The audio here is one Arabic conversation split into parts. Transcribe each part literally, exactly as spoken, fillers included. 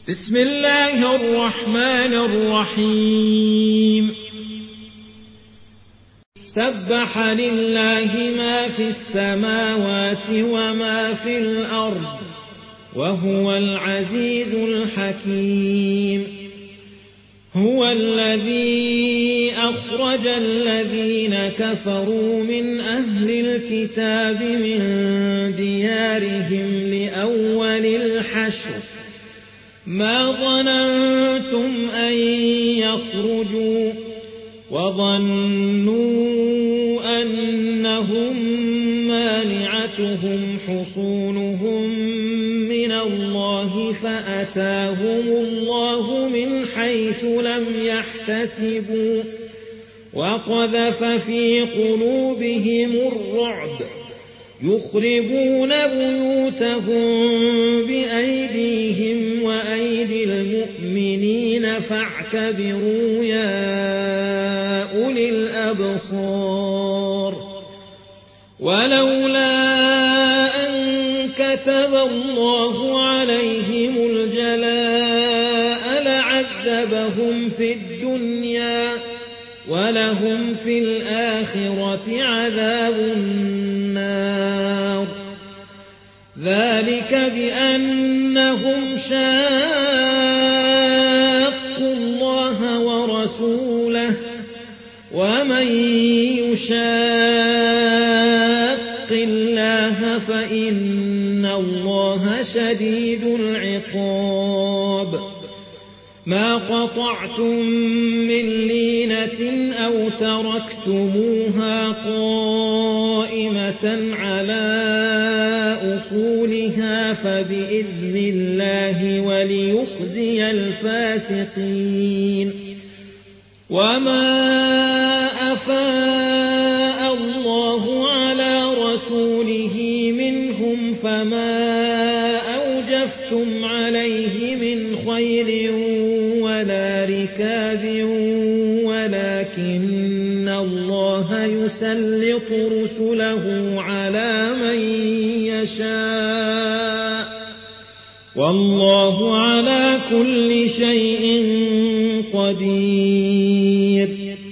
بسم الله الرحمن الرحيم سبح لله ما في السماوات وما في الأرض وهو العزيز الحكيم هو الذي أخرج الذين كفروا من أهل الكتاب من ديارهم لأول الحشر ما ظننتم أن يخرجوا وظنوا أنهم مانعتهم حصونهم من الله فأتاهم الله من حيث لم يحتسبوا وقذف في قلوبهم الرعب يخربون بيوتهم بأيديهم وأيدي المؤمنين فاعتبروا يا أولي الأبصار ولولا أن كتب الله عليهم الجلاء لعذبهم في الدنيا ولهم في الآخرة عذاب النار ذلك بأنهم شاقوا الله ورسوله ومن يشاق الله فإن الله شديد العقاب ما قطعتم من لينة أو تركتموها قائمة على أصولها فبإذن الله وليخزي الفاسقين وما أفاء الله على رسوله منهم فما أوجفتم عليه من خير ولا ركاب ولكن الله يسلط رسله على من يشاء والله على كل شيء قدير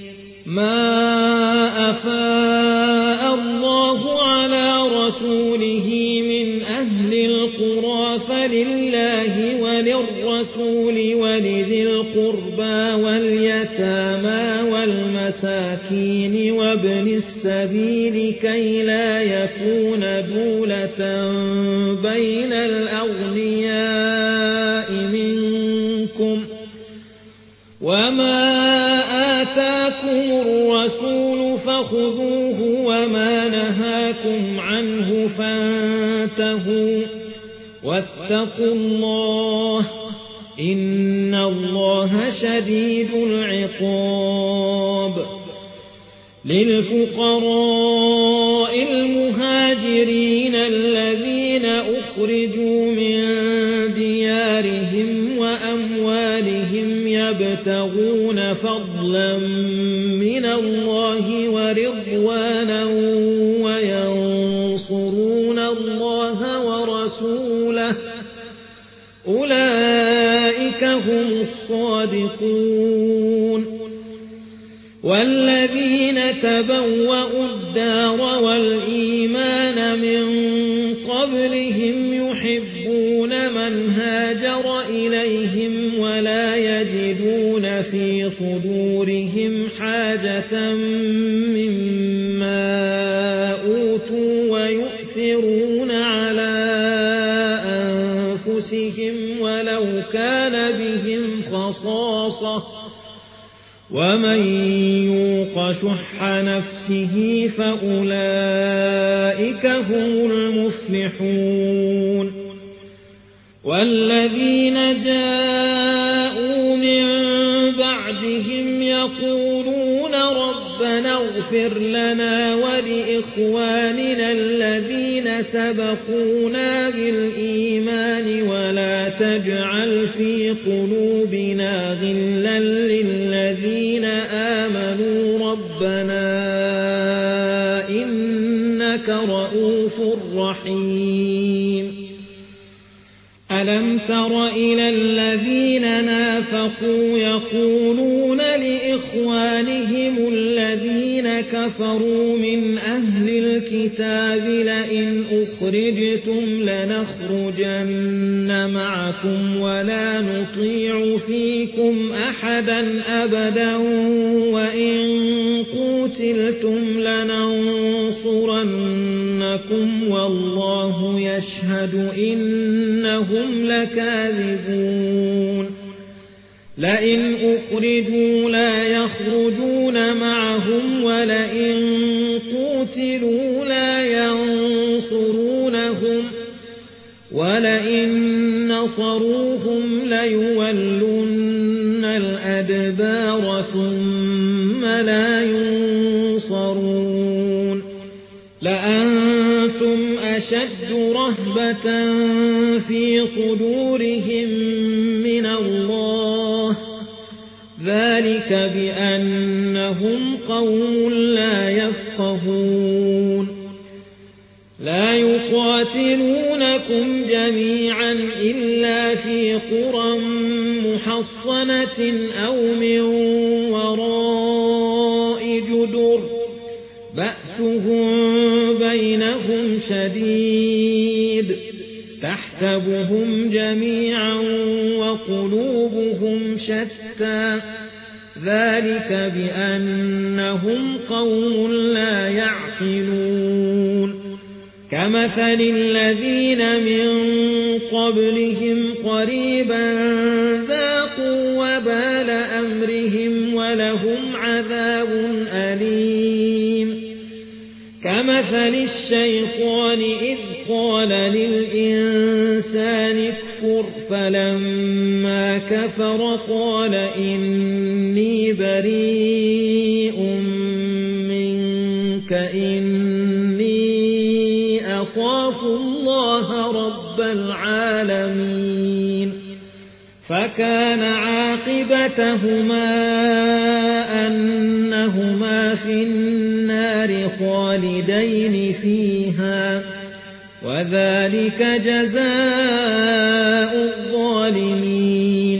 ما أفاء الله على رسوله من أهل القرى فلله وللرسول ولذي القربى واليتامى والمساكين وابن السبيل كي لا يكون دولة بين الأغنياء منكم وما آتاكم الرسول فخذوه وما نهاكم عنه فانتهوا واتقوا الله إن الله شديد العقاب للفقراء المهاجرين الذين أخرجوا من ديارهم وأموالهم يبتغون فضلا من الله ورضوانا وينصرون الله ورسوله أولئك هم الصادقون والذين تبوأوا الدار والإيمان من قبلهم يحبون من هاجر إليهم ولا يجدون في صدورهم حاجة مما أوتوا ويؤثرون على أنفسهم ولو كان بهم خصاصة ومن يوق شح نفسه فأولئك هم المفلحون والذين جاءوا من بعدهم يقولون ربنا اغفر لنا ولإخواننا الذين سبقونا بالإيمان ولا تجعل في قلوبنا غلا للذين آمنوا ربنا إنك رؤوف رحيم ألم تر إلى الذين نافقوا يقولون لإخوانهم الذين كفروا من أهل الكتاب لئن أخرجتم لنخرجن معكم ولا نطيع فيكم أحدا أبدا وإن قتلتم لننصرنكم والله يشهد إنهم لكاذبون لئن أخرجوا لا يخرجون معهم ولئن قتلوا لا ينصرونهم ولئن نصروهم ليولن الأدبار ثم لا ينصرون لأنتم أشد رهبة في صدورهم من الله ذلك بأنهم قوم لا يفقهون لا يقاتلونكم جميعا إلا في قرى محصنة أو من وراء جدر بأسهم بينهم شديد تحسبهم جميعا وقلوبهم شتى ذلك بأنهم قوم لا يعقلون كمثل الذين من قبلهم قريبا ذاقوا وبال أمرهم ولهم عذاب أليم كمثل الشيطان إذ قال للإنسان اكفر فلما كفر قال إني بريء منك إني أخاف الله رب العالمين فكان عاقبتهما أنهما في النار خالدين فيها وذلك جزاء الظالمين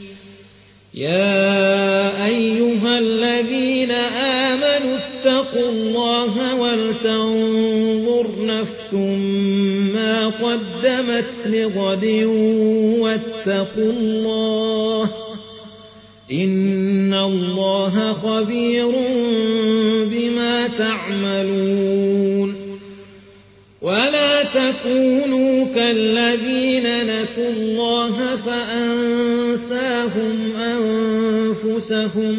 يا أيها الذين آمنوا اتقوا الله ولتنظر نفس ما قدمت لغد واتقوا الله إن الله خبير بما تعملون ولا تكونوا كالذين نسوا الله فأنساهم أنفسهم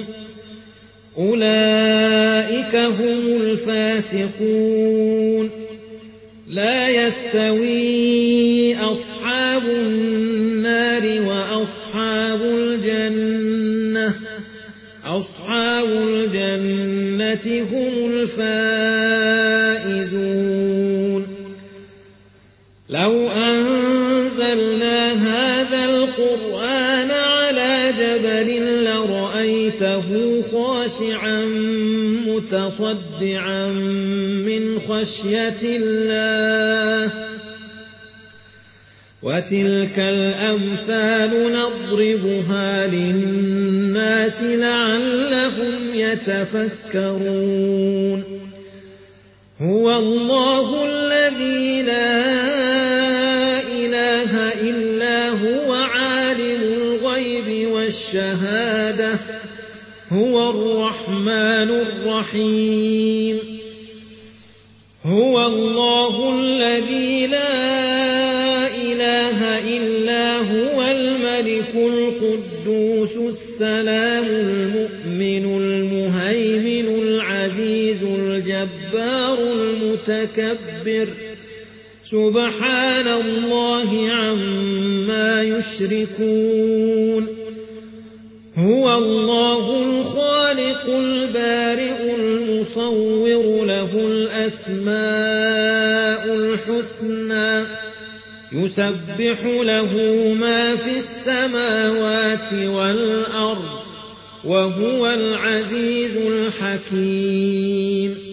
أولئك هم الفاسقون لا يستوي أصحاب النار وأصحاب الجنة أصحاب الجنة هم الفائزون لو أنزلنا هذا القرآن على جبل لرأيته خاشعا متصدعا من خشية الله وتلك الأمثال نضربها للناس لعلهم يتفكرون هو الله الذي لا إله إلا هو عالم الغيب والشهادة هو الرحمن الرحيم هو الله الذي لا إله إلا هو الملك القدوس السلام المؤمن المهيمن العزيز الجبار المتكبر سبحان الله عما يشركون هو الله الخالق البارئ المصور له الأسماء الحسنى يسبح له ما في السماوات والأرض وهو العزيز الحكيم